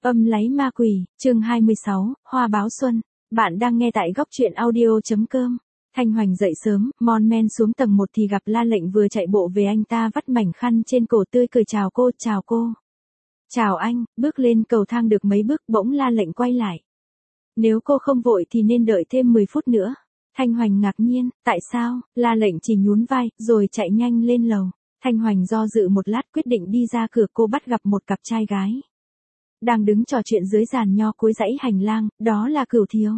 Âm láy ma quỷ, chương 26, Hoa báo xuân. Bạn đang nghe tại góc truyện audio.com. Thanh Hoành dậy sớm, mon men xuống tầng 1 thì gặp La Lệnh vừa chạy bộ về, anh ta vắt mảnh khăn trên cổ tươi cười chào cô, chào cô. Chào anh, bước lên cầu thang được mấy bước bỗng La Lệnh quay lại. Nếu cô không vội thì nên đợi thêm 10 phút nữa. Thanh Hoành ngạc nhiên, tại sao? La Lệnh chỉ nhún vai, rồi chạy nhanh lên lầu. Thanh Hoành do dự một lát quyết định đi ra cửa, cô bắt gặp một cặp trai gái đang đứng trò chuyện dưới giàn nho cuối dãy hành lang, đó là Cửu Thiều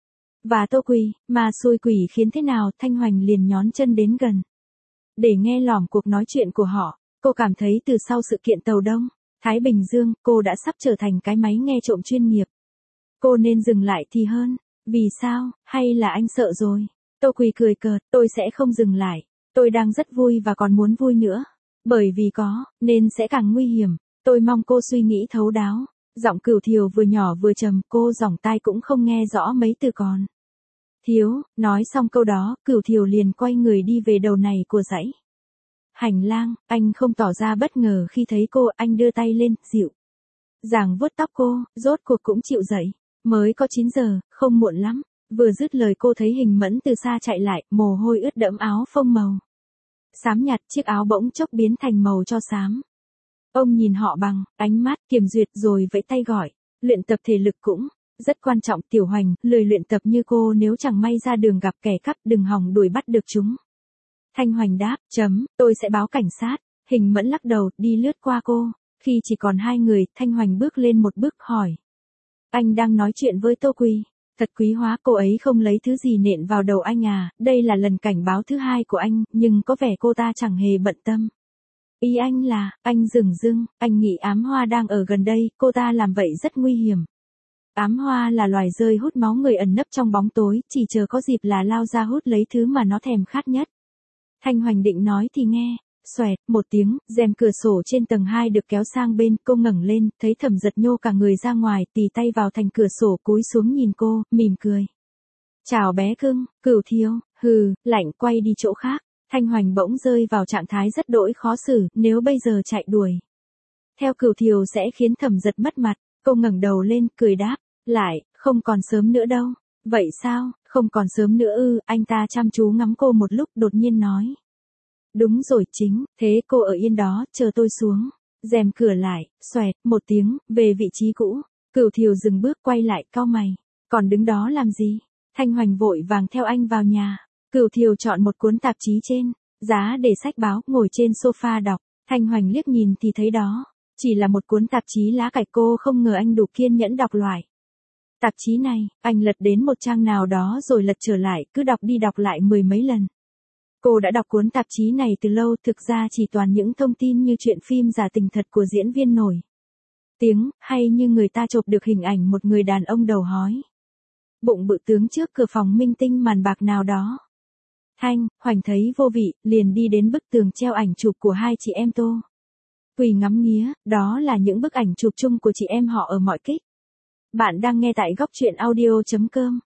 và Tô Quỳ. Mà xui quỷ khiến thế nào, Thanh Hoành liền nhón chân đến gần để nghe lỏm cuộc nói chuyện của họ. Cô cảm thấy từ sau sự kiện tàu Đông Thái Bình Dương, cô đã sắp trở thành cái máy nghe trộm chuyên nghiệp. Cô nên dừng lại thì hơn. Vì sao, hay là anh sợ rồi? Tô Quỳ cười cợt, tôi sẽ không dừng lại. Tôi đang rất vui và còn muốn vui nữa. Bởi vì có, nên sẽ càng nguy hiểm. Tôi mong cô suy nghĩ thấu đáo. Giọng Cửu Thiều vừa nhỏ vừa trầm, cô dỏng tai cũng không nghe rõ mấy từ còn. Thiếu, nói xong câu đó, Cửu Thiều liền quay người đi về đầu này của dãy hành lang. Anh không tỏ ra bất ngờ khi thấy cô, anh đưa tay lên, dịu dàng vuốt tóc cô, rốt cuộc cũng chịu dậy. Mới có 9 giờ, không muộn lắm. Vừa dứt lời cô thấy Hình Mẫn từ xa chạy lại, mồ hôi ướt đẫm áo phông màu xám nhạt, chiếc áo bỗng chốc biến thành màu tro xám. Ông nhìn họ bằng ánh mắt kiểm duyệt rồi vẫy tay gọi. Luyện tập thể lực cũng rất quan trọng. Tiểu Hoành, lười luyện tập như cô nếu chẳng may ra đường gặp kẻ cắp đừng hòng đuổi bắt được chúng. Thanh Hoành đáp, tôi sẽ báo cảnh sát. Hình Mẫn lắc đầu, đi lướt qua cô. Khi chỉ còn hai người, Thanh Hoành bước lên một bước hỏi. Anh đang nói chuyện với Tô Quỳ? Thật quý hóa, cô ấy không lấy thứ gì nện vào đầu anh à? Đây là lần cảnh báo thứ 2 của anh, nhưng có vẻ cô ta chẳng hề bận tâm. Ý anh là, anh dửng dưng, anh nghĩ ám hoa đang ở gần đây, cô ta làm vậy rất nguy hiểm. Ám hoa là loài dơi hút máu người ẩn nấp trong bóng tối, chỉ chờ có dịp là lao ra hút lấy thứ mà nó thèm khát nhất. Thanh Hoành định nói thì nghe, xoẹt, một tiếng, rèm cửa sổ trên tầng 2 được kéo sang bên, cô ngẩng lên, thấy Thẩm Giật nhô cả người ra ngoài, tì tay vào thành cửa sổ cúi xuống nhìn cô, mỉm cười. Chào bé cưng, Cửu Thiều, lạnh, quay đi chỗ khác. Thanh Hoành bỗng rơi vào trạng thái rất đỗi khó xử, nếu bây giờ chạy đuổi theo Cửu Thiều sẽ khiến Thẩm Giật mất mặt. Cô ngẩng đầu lên, cười đáp, lại, không còn sớm nữa đâu. Vậy sao, không còn sớm nữa ư? Anh ta chăm chú ngắm cô một lúc, đột nhiên nói. Đúng rồi chính, thế cô ở yên đó, chờ tôi xuống. Rèm cửa lại, xoẹt, một tiếng, về vị trí cũ. Cửu Thiều dừng bước quay lại, cau mày. Còn đứng đó làm gì? Thanh Hoành vội vàng theo anh vào nhà. Cửu Thiều chọn một cuốn tạp chí trên giá để sách báo, ngồi trên sofa đọc. Thanh Hoành liếc nhìn thì thấy đó chỉ là một cuốn tạp chí lá cải. Cô không ngờ anh đủ kiên nhẫn đọc loại tạp chí này. Anh lật đến một trang nào đó rồi lật trở lại, cứ đọc đi đọc lại 10 mấy lần. Cô đã đọc cuốn tạp chí này từ lâu, thực ra chỉ toàn những thông tin như chuyện phim giả tình thật của diễn viên nổi tiếng, hay như người ta chụp được hình ảnh một người đàn ông đầu hói, bụng bự tướng trước cửa phòng minh tinh màn bạc nào đó. Thanh Hoành thấy vô vị, liền đi đến bức tường treo ảnh chụp của hai chị em Tô Quỳ ngắm nghía, đó là những bức ảnh chụp chung của chị em họ ở mọi kích. Bạn đang nghe tại góc truyện audio.com.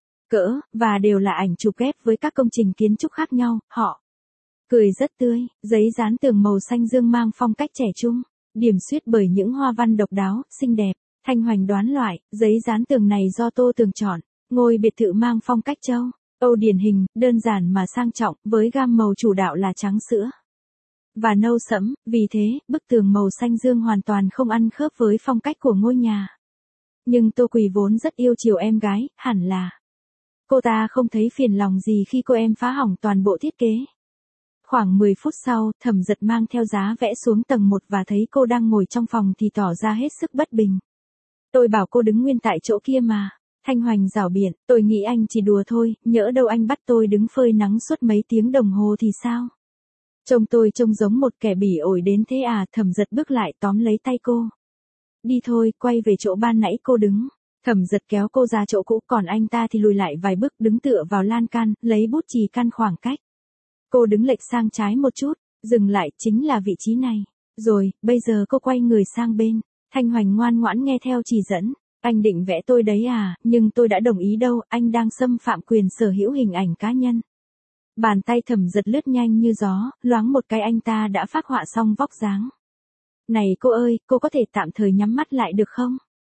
Và đều là ảnh chụp ghép với các công trình kiến trúc khác nhau. Họ cười rất tươi, giấy dán tường màu xanh dương mang phong cách trẻ trung, điểm xuyết bởi những hoa văn độc đáo, xinh đẹp. Thanh Hoành đoán loại, giấy dán tường này do Tô Tường chọn. Ngôi biệt thự mang phong cách châu Âu điển hình, đơn giản mà sang trọng, với gam màu chủ đạo là trắng sữa và nâu sẫm, vì thế, bức tường màu xanh dương hoàn toàn không ăn khớp với phong cách của ngôi nhà. Nhưng Tô Quỳ vốn rất yêu chiều em gái, hẳn là cô ta không thấy phiền lòng gì khi cô em phá hỏng toàn bộ thiết kế. Khoảng 10 phút sau, Thẩm Giật mang theo giá vẽ xuống tầng 1 và thấy cô đang ngồi trong phòng thì tỏ ra hết sức bất bình. Tôi bảo cô đứng nguyên tại chỗ kia mà. Thanh Hoành rảo biện, tôi nghĩ anh chỉ đùa thôi, nhỡ đâu anh bắt tôi đứng phơi nắng suốt mấy tiếng đồng hồ thì sao? Trông tôi trông giống một kẻ bỉ ổi đến thế à? Thẩm Giật bước lại tóm lấy tay cô. Đi thôi, quay về chỗ ban nãy cô đứng. Thẩm Giật kéo cô ra chỗ cũ, còn anh ta thì lùi lại vài bước, đứng tựa vào lan can, lấy bút chì căn khoảng cách. Cô đứng lệch sang trái một chút, dừng lại, chính là vị trí này. Rồi, bây giờ cô quay người sang bên. Thanh Hoành ngoan ngoãn nghe theo chỉ dẫn. Anh định vẽ tôi đấy à, nhưng tôi đã đồng ý đâu, anh đang xâm phạm quyền sở hữu hình ảnh cá nhân. Bàn tay Thẩm Giật lướt nhanh như gió, loáng một cái anh ta đã phác họa xong vóc dáng. Này cô ơi, cô có thể tạm thời nhắm mắt lại được không?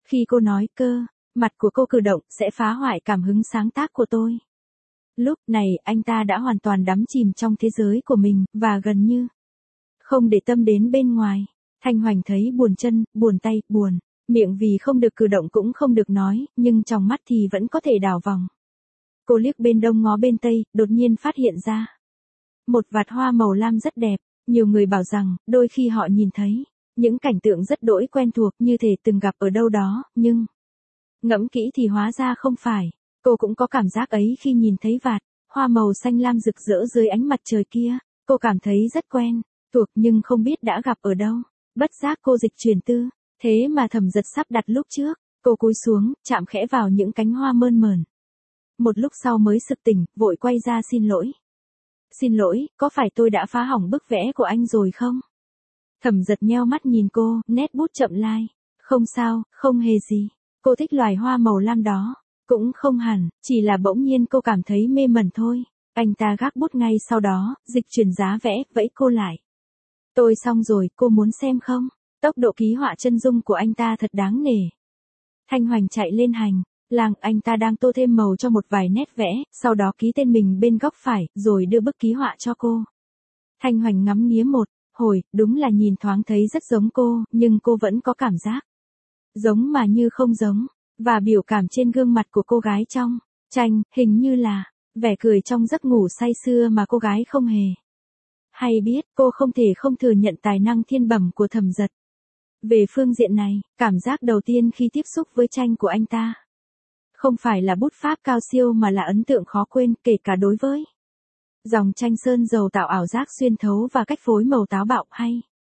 Khi cô nói cơ, mặt của cô cử động sẽ phá hoại cảm hứng sáng tác của tôi. Lúc này anh ta đã hoàn toàn đắm chìm trong thế giới của mình, và gần như không để tâm đến bên ngoài. Thanh Hoành thấy buồn chân, buồn tay, buồn miệng vì không được cử động cũng không được nói, nhưng trong mắt thì vẫn có thể đảo vòng. Cô liếc bên đông ngó bên tây, đột nhiên phát hiện ra một vạt hoa màu lam rất đẹp. Nhiều người bảo rằng, đôi khi họ nhìn thấy những cảnh tượng rất đỗi quen thuộc như thể từng gặp ở đâu đó, nhưng ngẫm kỹ thì hóa ra không phải. Cô cũng có cảm giác ấy khi nhìn thấy vạt hoa màu xanh lam rực rỡ dưới ánh mặt trời kia. Cô cảm thấy rất quen thuộc nhưng không biết đã gặp ở đâu. Bất giác cô dịch chuyển tư thế mà Thẩm Dật sắp đặt lúc trước. Cô cúi xuống, chạm khẽ vào những cánh hoa mơn mởn. Một lúc sau mới sực tỉnh, vội quay ra xin lỗi. Xin lỗi, có phải tôi đã phá hỏng bức vẽ của anh rồi không? Thẩm Dật nheo mắt nhìn cô, nét bút chậm lai. Không sao, không hề gì. Cô thích loài hoa màu lam đó. Cũng không hẳn, chỉ là bỗng nhiên cô cảm thấy mê mẩn thôi. Anh ta gác bút ngay sau đó, dịch chuyển giá vẽ, vẫy cô lại. Tôi xong rồi, cô muốn xem không? Tốc độ ký họa chân dung của anh ta thật đáng nể. Thanh Hoành chạy lên hành lang, anh ta đang tô thêm màu cho một vài nét vẽ, sau đó ký tên mình bên góc phải, rồi đưa bức ký họa cho cô. Thanh Hoành ngắm nghía một hồi, đúng là nhìn thoáng thấy rất giống cô, nhưng cô vẫn có cảm giác giống mà như không giống, và biểu cảm trên gương mặt của cô gái trong tranh, hình như là vẻ cười trong giấc ngủ say sưa mà cô gái không hề hay biết. Cô không thể không thừa nhận tài năng thiên bẩm của Thẩm Dật. Về phương diện này, cảm giác đầu tiên khi tiếp xúc với tranh của anh ta không phải là bút pháp cao siêu mà là ấn tượng khó quên, kể cả đối với dòng tranh sơn dầu tạo ảo giác xuyên thấu và cách phối màu táo bạo, hay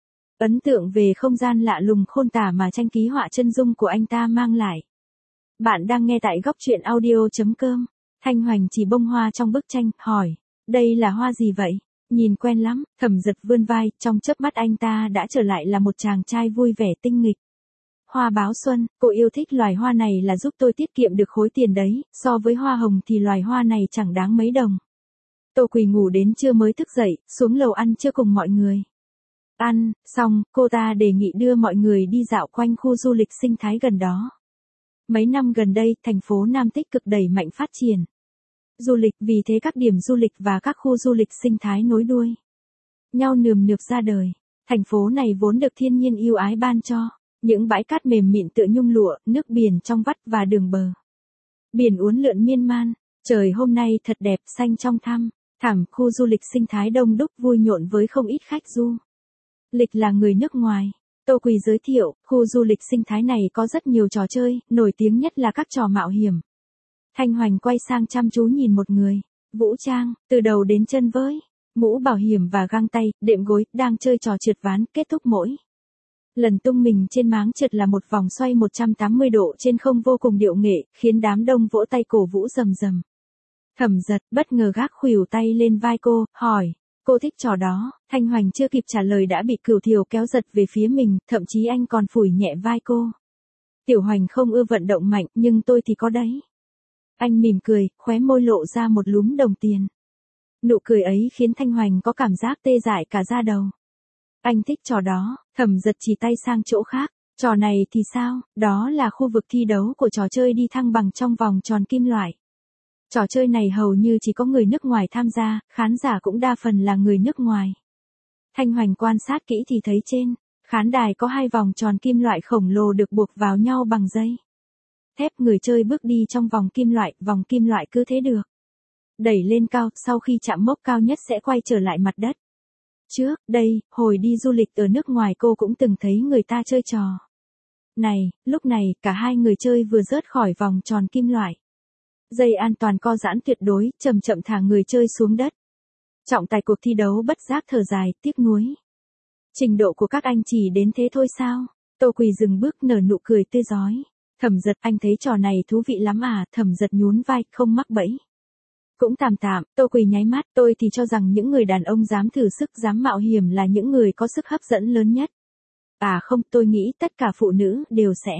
ấn tượng về không gian lạ lùng khôn tả mà tranh ký họa chân dung của anh ta mang lại. Bạn đang nghe tại góc truyện audio.com. Thanh Hoành chỉ bông hoa trong bức tranh, hỏi, đây là hoa gì vậy? Nhìn quen lắm. Thẩm Dật vươn vai, trong chớp mắt anh ta đã trở lại là một chàng trai vui vẻ tinh nghịch. Hoa báo xuân, cô yêu thích loài hoa này là giúp tôi tiết kiệm được khối tiền đấy, so với hoa hồng thì loài hoa này chẳng đáng mấy đồng. Tô Quỳ ngủ đến trưa mới thức dậy, xuống lầu ăn trưa cùng mọi người. Ăn xong, cô ta đề nghị đưa mọi người đi dạo quanh khu du lịch sinh thái gần đó. Mấy năm gần đây, thành phố Nam tích cực đẩy mạnh phát triển du lịch, vì thế các điểm du lịch và các khu du lịch sinh thái nối đuôi nhau nườm nượp ra đời. Thành phố này vốn được thiên nhiên yêu ái ban cho những bãi cát mềm mịn tựa nhung lụa, nước biển trong vắt và đường bờ biển uốn lượn miên man. Trời hôm nay thật đẹp, xanh trong thẳm, khu du lịch sinh thái đông đúc vui nhộn với không ít khách du lịch là người nước ngoài. Tô Quỳ giới thiệu, khu du lịch sinh thái này có rất nhiều trò chơi, nổi tiếng nhất là các trò mạo hiểm. Thanh Hoành quay sang chăm chú nhìn một người vũ trang từ đầu đến chân với mũ bảo hiểm và găng tay, đệm gối, đang chơi trò trượt ván, kết thúc mỗi lần tung mình trên máng trượt là một vòng xoay 180 độ trên không vô cùng điệu nghệ, khiến đám đông vỗ tay cổ vũ rầm rầm. Thẩm Dật bất ngờ gác khuỷu tay lên vai cô, hỏi, cô thích trò đó? Thanh Hoành chưa kịp trả lời đã bị Cửu Thiều kéo giật về phía mình, thậm chí anh còn phủi nhẹ vai cô. Tiểu Hoành không ưa vận động mạnh, nhưng tôi thì có đấy. Anh mỉm cười, khóe môi lộ ra một lúm đồng tiền. Nụ cười ấy khiến Thanh Hoành có cảm giác tê dại cả da đầu. Anh thích trò đó. Thẩm Dật chỉ tay sang chỗ khác. Trò này thì sao? Đó là khu vực thi đấu của trò chơi đi thăng bằng trong vòng tròn kim loại. Trò chơi này hầu như chỉ có người nước ngoài tham gia, khán giả cũng đa phần là người nước ngoài. Thanh Hoành quan sát kỹ thì thấy trên khán đài có 2 vòng tròn kim loại khổng lồ được buộc vào nhau bằng dây thép. Người chơi bước đi trong vòng kim loại cứ thế được đẩy lên cao, sau khi chạm mốc cao nhất sẽ quay trở lại mặt đất. Trước đây, hồi đi du lịch ở nước ngoài cô cũng từng thấy người ta chơi trò này. Lúc này, cả hai người chơi vừa rớt khỏi vòng tròn kim loại. Dây an toàn co giãn tuyệt đối, chậm chậm thả người chơi xuống đất. Trọng tài cuộc thi đấu bất giác thở dài, tiếc nuối. Trình độ của các anh chỉ đến thế thôi sao? Tô Quỳ dừng bước nở nụ cười tươi rói. Thẩm Dật, anh thấy trò này thú vị lắm à? Thẩm Dật nhún vai, không mắc bẫy. Cũng tạm. Tô Quỳ nháy mắt, tôi thì cho rằng những người đàn ông dám thử sức, dám mạo hiểm là những người có sức hấp dẫn lớn nhất. À không, tôi nghĩ tất cả phụ nữ đều sẽ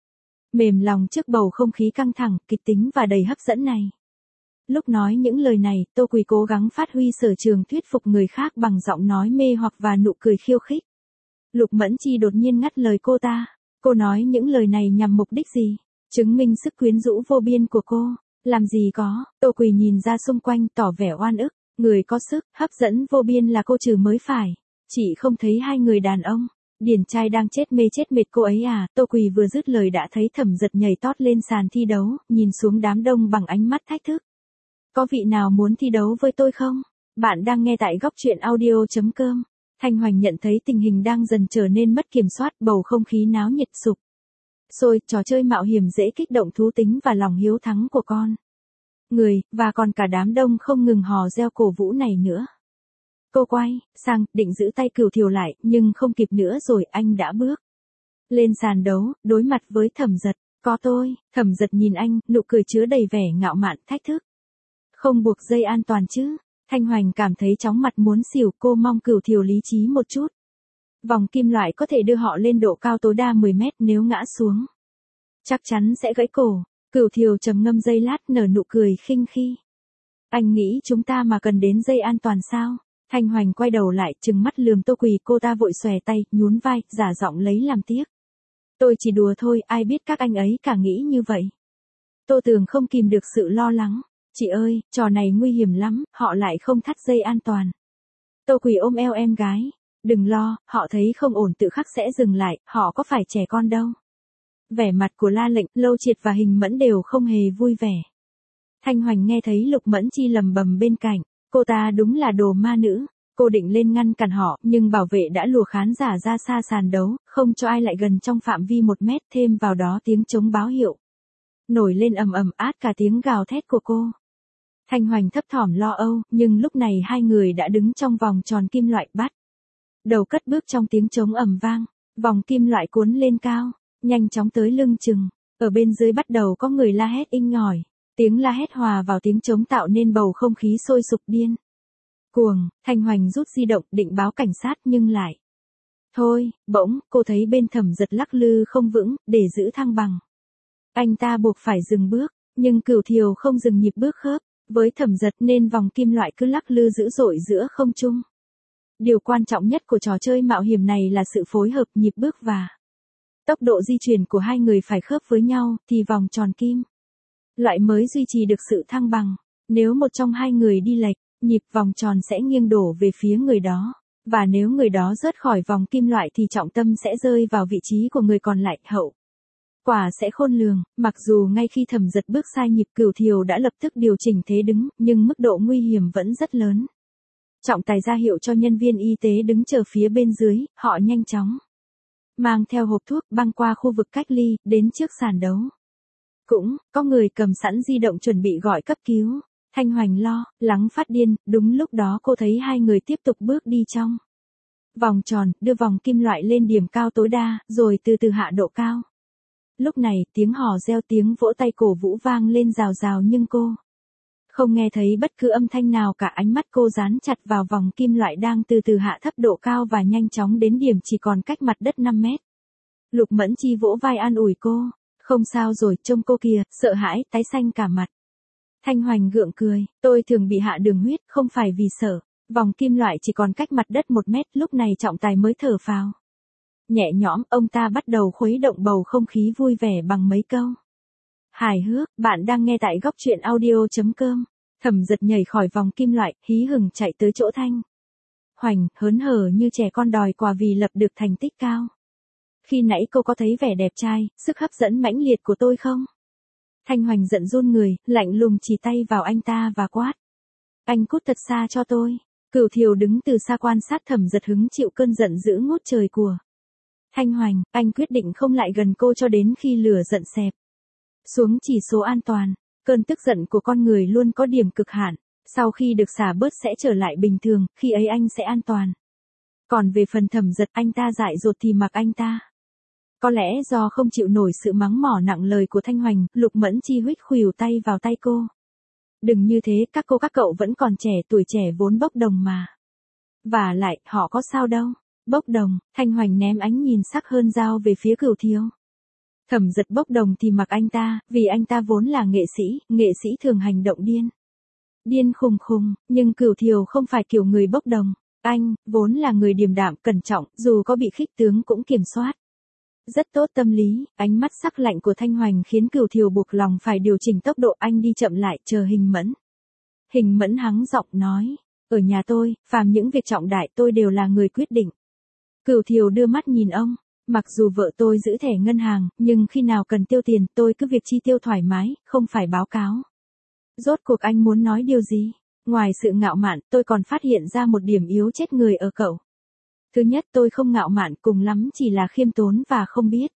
mềm lòng trước bầu không khí căng thẳng, kịch tính và đầy hấp dẫn này. Lúc nói những lời này, Tô Quỳ cố gắng phát huy sở trường thuyết phục người khác bằng giọng nói mê hoặc và nụ cười khiêu khích. Lục Mẫn Chi đột nhiên ngắt lời cô ta. Cô nói những lời này nhằm mục đích gì? Chứng minh sức quyến rũ vô biên của cô. Làm gì có, Tô Quỳ nhìn ra xung quanh tỏ vẻ oan ức. Người có sức, hấp dẫn vô biên là cô trừ mới phải. Chị không thấy hai người đàn ông. Điển trai đang chết mê chết mệt cô ấy à? Tô Quỳ vừa dứt lời đã thấy Thẩm Giật nhảy tót lên sàn thi đấu, nhìn xuống đám đông bằng ánh mắt thách thức. Có vị nào muốn thi đấu với tôi không? Bạn đang nghe tại góc truyện audio.com. Thanh Hoành nhận thấy tình hình đang dần trở nên mất kiểm soát, bầu không khí náo nhiệt sục sôi, trò chơi mạo hiểm dễ kích động thú tính và lòng hiếu thắng của con người, và còn cả đám đông không ngừng hò reo cổ vũ này nữa. Cô quay sang, định giữ tay Cửu Thiều lại, nhưng không kịp nữa rồi, anh đã bước lên sàn đấu, đối mặt với Thẩm Giật. Có tôi. Thẩm Giật nhìn anh, nụ cười chứa đầy vẻ ngạo mạn, thách thức. Không buộc dây an toàn chứ? Thanh Hoành cảm thấy chóng mặt muốn xỉu, cô mong Cửu Thiều lý trí một chút. Vòng kim loại có thể đưa họ lên độ cao tối đa 10 mét, nếu ngã xuống chắc chắn sẽ gãy cổ. Cửu Thiều trầm ngâm giây lát, nở nụ cười khinh khi. Anh nghĩ chúng ta mà cần đến dây an toàn sao? Thanh Hoành quay đầu lại, trừng mắt lườm Tô Quỳ, cô ta vội xòe tay, nhún vai, giả giọng lấy làm tiếc. Tôi chỉ đùa thôi, ai biết các anh ấy cả nghĩ như vậy. Tô Tường không kìm được sự lo lắng. Chị ơi, trò này nguy hiểm lắm, họ lại không thắt dây an toàn. Tô Quỳ ôm eo em gái. Đừng lo, họ thấy không ổn tự khắc sẽ dừng lại, họ có phải trẻ con đâu. Vẻ mặt của La Lệnh, Lâu Triệt và Hình Mẫn đều không hề vui vẻ. Thanh Hoành nghe thấy Lục Mẫn Chi lầm bầm bên cạnh, cô ta đúng là đồ ma nữ. Cô định lên ngăn cản họ, nhưng bảo vệ đã lùa khán giả ra xa sàn đấu, không cho ai lại gần trong phạm vi 1 mét, thêm vào đó tiếng trống báo hiệu nổi lên ầm ầm át cả tiếng gào thét của cô. Thanh Hoành thấp thỏm lo âu, nhưng lúc này hai người đã đứng trong vòng tròn kim loại, bắt đầu cất bước trong tiếng trống ầm vang, vòng kim loại cuốn lên cao, nhanh chóng tới lưng chừng. Ở bên dưới bắt đầu có người la hét inh ỏi, tiếng la hét hòa vào tiếng trống tạo nên bầu không khí sôi sục điên cuồng. Thanh Hoành rút di động định báo cảnh sát nhưng lại thôi. Bỗng cô thấy bên Thẩm Giật lắc lư không vững, để giữ thăng bằng anh ta buộc phải dừng bước, nhưng Cửu Thiều không dừng nhịp bước khớp với Thẩm Giật, nên vòng kim loại cứ lắc lư dữ dội giữa không trung. Điều quan trọng nhất của trò chơi mạo hiểm này là sự phối hợp nhịp bước và tốc độ di chuyển của hai người phải khớp với nhau, thì vòng tròn kim loại mới duy trì được sự thăng bằng. Nếu một trong hai người đi lệch nhịp, vòng tròn sẽ nghiêng đổ về phía người đó, và nếu người đó rớt khỏi vòng kim loại thì trọng tâm sẽ rơi vào vị trí của người còn lại. Hậu quả sẽ khôn lường. Mặc dù ngay khi Thẩm Giật bước sai nhịp, Cửu Thiều đã lập tức điều chỉnh thế đứng, nhưng mức độ nguy hiểm vẫn rất lớn. Trọng tài ra hiệu cho nhân viên y tế đứng chờ phía bên dưới, họ nhanh chóng mang theo hộp thuốc, băng qua khu vực cách ly, đến trước sàn đấu. Cũng có người cầm sẵn di động chuẩn bị gọi cấp cứu. Thanh Hoành lo lắng phát điên. Đúng lúc đó cô thấy hai người tiếp tục bước đi trong vòng tròn, đưa vòng kim loại lên điểm cao tối đa, rồi từ từ hạ độ cao. Lúc này, tiếng hò reo, tiếng vỗ tay cổ vũ vang lên rào rào, nhưng cô không nghe thấy bất cứ âm thanh nào cả. Ánh mắt cô dán chặt vào vòng kim loại đang từ từ hạ thấp độ cao và nhanh chóng đến điểm chỉ còn cách mặt đất 5 mét. Lục Mẫn Chi vỗ vai an ủi cô. Không sao rồi, trông cô kìa, sợ hãi, tái xanh cả mặt. Thanh Hoành gượng cười. Tôi thường bị hạ đường huyết, không phải vì sợ. Vòng kim loại chỉ còn cách mặt đất 1 mét, lúc này trọng tài mới thở phào nhẹ nhõm. Ông ta bắt đầu khuấy động bầu không khí vui vẻ bằng mấy câu hài hước. Bạn đang nghe tại góc truyện audio.com. Thẩm Giật nhảy khỏi vòng kim loại, hí hửng chạy tới chỗ Thanh Hoành, hớn hở như trẻ con đòi quà vì lập được thành tích cao. Khi nãy cô có thấy vẻ đẹp trai, sức hấp dẫn mãnh liệt của tôi không? Thanh Hoành giận run người, lạnh lùng chỉ tay vào anh ta và quát. Anh cút thật xa cho tôi. Cửu Thiều đứng từ xa quan sát Thẩm Giật hứng chịu cơn giận dữ ngút trời của Thanh Hoành. Anh quyết định không lại gần cô cho đến khi lửa giận xẹp xuống chỉ số an toàn. Cơn tức giận của con người luôn có điểm cực hạn. Sau khi được xả bớt sẽ trở lại bình thường, khi ấy anh sẽ an toàn. Còn về phần Thẩm Giật, anh ta dại dột thì mặc anh ta. Có lẽ do không chịu nổi sự mắng mỏ nặng lời của Thanh Hoành, Lục Mẫn Chi huých khuỷu tay vào tay cô. Đừng như thế, các cậu vẫn còn trẻ, tuổi trẻ vốn bốc đồng mà. Và lại, họ có sao đâu. Bốc đồng. Thanh Hoành ném ánh nhìn sắc hơn dao về phía Cửu Thiều. Thẩm Giật bốc đồng thì mặc anh ta, vì anh ta vốn là nghệ sĩ thường hành động điên khùng khùng, nhưng Cửu Thiều không phải kiểu người bốc đồng. Anh vốn là người điềm đạm, cẩn trọng, dù có bị khích tướng cũng kiểm soát Rất tốt tâm lý, ánh mắt sắc lạnh của Thanh Hoành khiến Cửu Thiều buộc lòng phải điều chỉnh tốc độ, anh đi chậm lại chờ Hình Mẫn. Hình Mẫn hắng giọng nói, ở nhà tôi, phàm những việc trọng đại tôi đều là người quyết định. Cửu Thiều đưa mắt nhìn ông, mặc dù vợ tôi giữ thẻ ngân hàng, nhưng khi nào cần tiêu tiền tôi cứ việc chi tiêu thoải mái, không phải báo cáo. Rốt cuộc anh muốn nói điều gì? Ngoài sự ngạo mạn, tôi còn phát hiện ra một điểm yếu chết người ở cậu. Thứ nhất, tôi không ngạo mạn, cùng lắm chỉ là khiêm tốn và không biết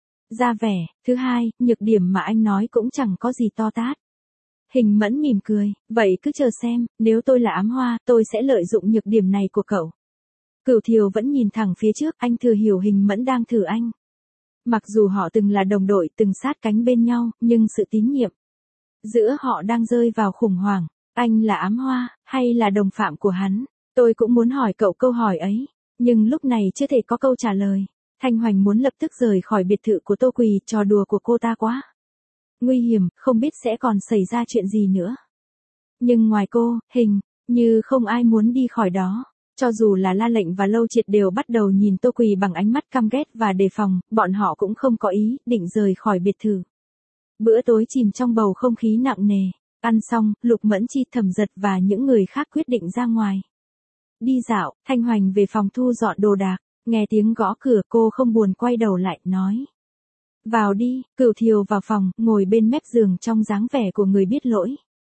ra vẻ. Thứ hai, nhược điểm mà anh nói cũng chẳng có gì to tát. Hình Mẫn mỉm cười, vậy cứ chờ xem, nếu tôi là ám hoa, tôi sẽ lợi dụng nhược điểm này của cậu. Cửu Thiều vẫn nhìn thẳng phía trước, anh thừa hiểu Hình Mẫn đang thử anh. Mặc dù họ từng là đồng đội, từng sát cánh bên nhau, nhưng sự tín nhiệm giữa họ đang rơi vào khủng hoảng. Anh là ám hoa, hay là đồng phạm của hắn? Tôi cũng muốn hỏi cậu câu hỏi ấy, nhưng lúc này chưa thể có câu trả lời. Thanh Hoành muốn lập tức rời khỏi biệt thự của Tô Quỳ, trò đùa của cô ta quá nguy hiểm, không biết sẽ còn xảy ra chuyện gì nữa. Nhưng ngoài cô, hình như không ai muốn đi khỏi đó. Cho dù là La Lệnh và Lâu Triệt đều bắt đầu nhìn Tô Quỳ bằng ánh mắt căm ghét và đề phòng, bọn họ cũng không có ý định rời khỏi biệt thự. Bữa tối chìm trong bầu không khí nặng nề. Ăn xong, Lục Mẫn Chi, Thẩm Giật và những người khác quyết định ra ngoài đi dạo. Thanh Hoành về phòng thu dọn đồ đạc, nghe tiếng gõ cửa, cô không buồn quay đầu lại, nói, vào đi. Cửu Thiều vào phòng, ngồi bên mép giường trong dáng vẻ của người biết lỗi.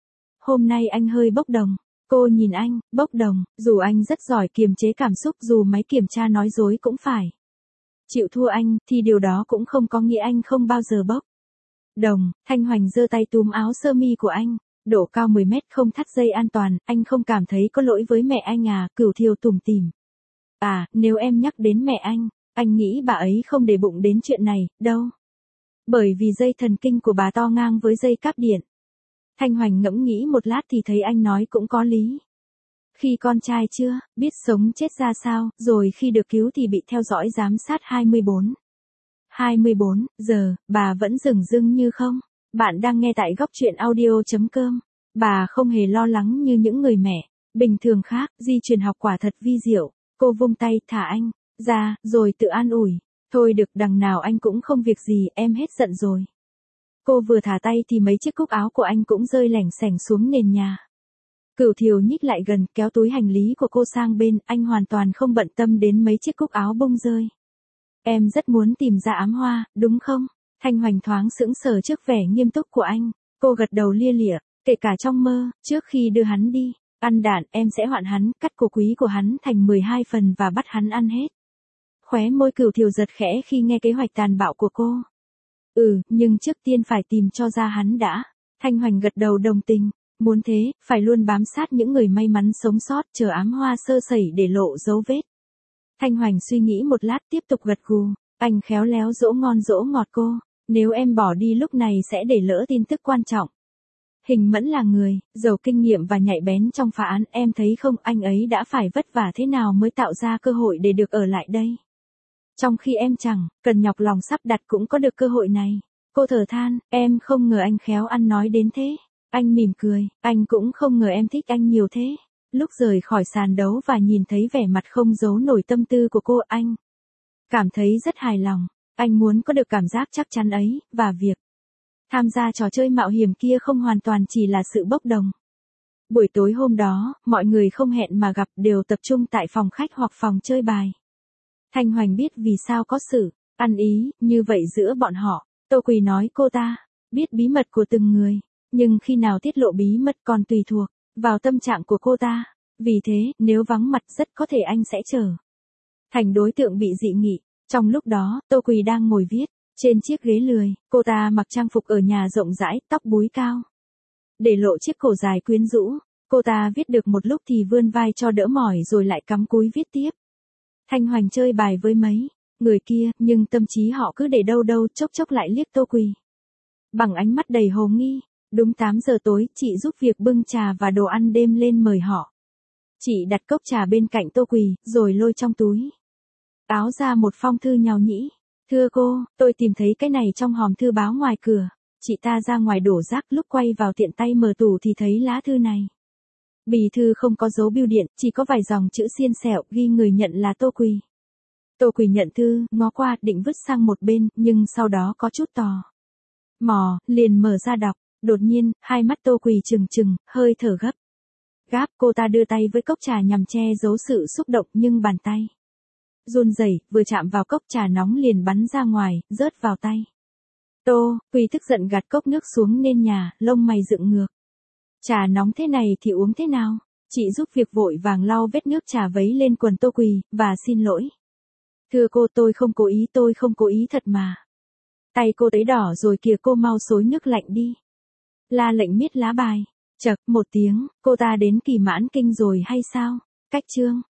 Hôm nay anh hơi bốc đồng. Cô nhìn anh, bốc đồng, dù anh rất giỏi kiềm chế cảm xúc, dù máy kiểm tra nói dối cũng phải chịu thua anh, thì điều đó cũng không có nghĩa anh không bao giờ bốc đồng. Thanh Hoành giơ tay túm áo sơ mi của anh, độ cao 10 mét không thắt dây an toàn, anh không cảm thấy có lỗi với mẹ anh à? Cửu Thiều tủm tỉm. À, nếu em nhắc đến mẹ anh nghĩ bà ấy không để bụng đến chuyện này, đâu. Bởi vì dây thần kinh của bà to ngang với dây cáp điện. Thanh Hoành ngẫm nghĩ một lát thì thấy anh nói cũng có lý. Khi con trai chưa biết sống chết ra sao, rồi khi được cứu thì bị theo dõi giám sát 24 giờ, bà vẫn dửng dưng như không. Bạn đang nghe tại góc truyện audio.com. Bà không hề lo lắng như những người mẹ bình thường khác, di truyền học quả thật vi diệu. Cô vung tay, thả anh ra, rồi tự an ủi. Thôi được, đằng nào anh cũng không việc gì, em hết giận rồi. Cô vừa thả tay thì mấy chiếc cúc áo của anh cũng rơi lẻng xẻng xuống nền nhà. Cửu Thiều nhích lại gần, kéo túi hành lý của cô sang bên, anh hoàn toàn không bận tâm đến mấy chiếc cúc áo bông rơi. Em rất muốn tìm ra ám hoa, đúng không? Thanh Hoành thoáng sững sờ trước vẻ nghiêm túc của anh. Cô gật đầu lia lịa, kể cả trong mơ, trước khi đưa hắn đi ăn đạn, em sẽ hoạn hắn, cắt cổ quý của hắn thành 12 phần và bắt hắn ăn hết. Khóe môi Cửu Thiều giật khẽ khi nghe kế hoạch tàn bạo của cô. Nhưng trước tiên phải tìm cho ra hắn đã. Thanh Hoành gật đầu đồng tình. Muốn thế, phải luôn bám sát những người may mắn sống sót, chờ ám hoa sơ sẩy để lộ dấu vết. Thanh Hoành suy nghĩ một lát tiếp tục gật gù. Anh khéo léo dỗ ngon dỗ ngọt cô. Nếu em bỏ đi lúc này sẽ để lỡ tin tức quan trọng. Hình Mẫn là người giàu kinh nghiệm và nhạy bén trong phá án, em thấy không, anh ấy đã phải vất vả thế nào mới tạo ra cơ hội để được ở lại đây. Trong khi em chẳng cần nhọc lòng sắp đặt cũng có được cơ hội này. Cô thở than, em không ngờ anh khéo ăn nói đến thế. Anh mỉm cười, anh cũng không ngờ em thích anh nhiều thế. Lúc rời khỏi sàn đấu và nhìn thấy vẻ mặt không giấu nổi tâm tư của cô, anh cảm thấy rất hài lòng. Anh muốn có được cảm giác chắc chắn ấy, và việc tham gia trò chơi mạo hiểm kia không hoàn toàn chỉ là sự bốc đồng. Buổi tối hôm đó, mọi người không hẹn mà gặp, đều tập trung tại phòng khách hoặc phòng chơi bài. Thanh Hoành biết vì sao có sự ăn ý như vậy giữa bọn họ. Tô Quỳ nói cô ta biết bí mật của từng người, nhưng khi nào tiết lộ bí mật còn tùy thuộc vào tâm trạng của cô ta. Vì thế, nếu vắng mặt rất có thể anh sẽ trở thành đối tượng bị dị nghị. Trong lúc đó, Tô Quỳ đang ngồi viết trên chiếc ghế lười. Cô ta mặc trang phục ở nhà rộng rãi, tóc búi cao, để lộ chiếc cổ dài quyến rũ. Cô ta viết được một lúc thì vươn vai cho đỡ mỏi rồi lại cắm cúi viết tiếp. Thanh Hoành chơi bài với mấy người kia, nhưng tâm trí họ cứ để đâu đâu, chốc chốc lại liếc Tô Quỳ bằng ánh mắt đầy hồ nghi. Đúng 8 giờ tối, chị giúp việc bưng trà và đồ ăn đêm lên mời họ. Chị đặt cốc trà bên cạnh Tô Quỳ, rồi lôi trong túi áo ra một phong thư nhàu nhĩ. Thưa cô, tôi tìm thấy cái này trong hòm thư báo ngoài cửa. Chị ta ra ngoài đổ rác, lúc quay vào tiện tay mở tủ thì thấy lá thư này. Bì thư không có dấu bưu điện, chỉ có vài dòng chữ xiên xẹo ghi người nhận là Tô Quỳ. Tô Quỳ nhận thư, ngó qua, định vứt sang một bên, nhưng sau đó có chút tò mò, liền mở ra đọc. Đột nhiên, hai mắt Tô Quỳ trừng trừng, hơi thở gấp gáp, cô ta đưa tay với cốc trà nhằm che giấu sự xúc động, nhưng bàn tay run rẩy, vừa chạm vào cốc trà nóng liền bắn ra ngoài, rớt vào tay. Tô Quỳ tức giận gạt cốc nước xuống nền nhà, lông mày dựng ngược. Trà nóng thế này thì uống thế nào? Chị giúp việc vội vàng lau vết nước trà vấy lên quần Tô Quỳ, và xin lỗi. Thưa cô, tôi không cố ý thật mà. Tay cô thấy đỏ rồi kìa, cô mau xối nước lạnh đi. La Lệnh miết lá bài. Chậc một tiếng, cô ta đến kỳ mãn kinh rồi hay sao? Cách chương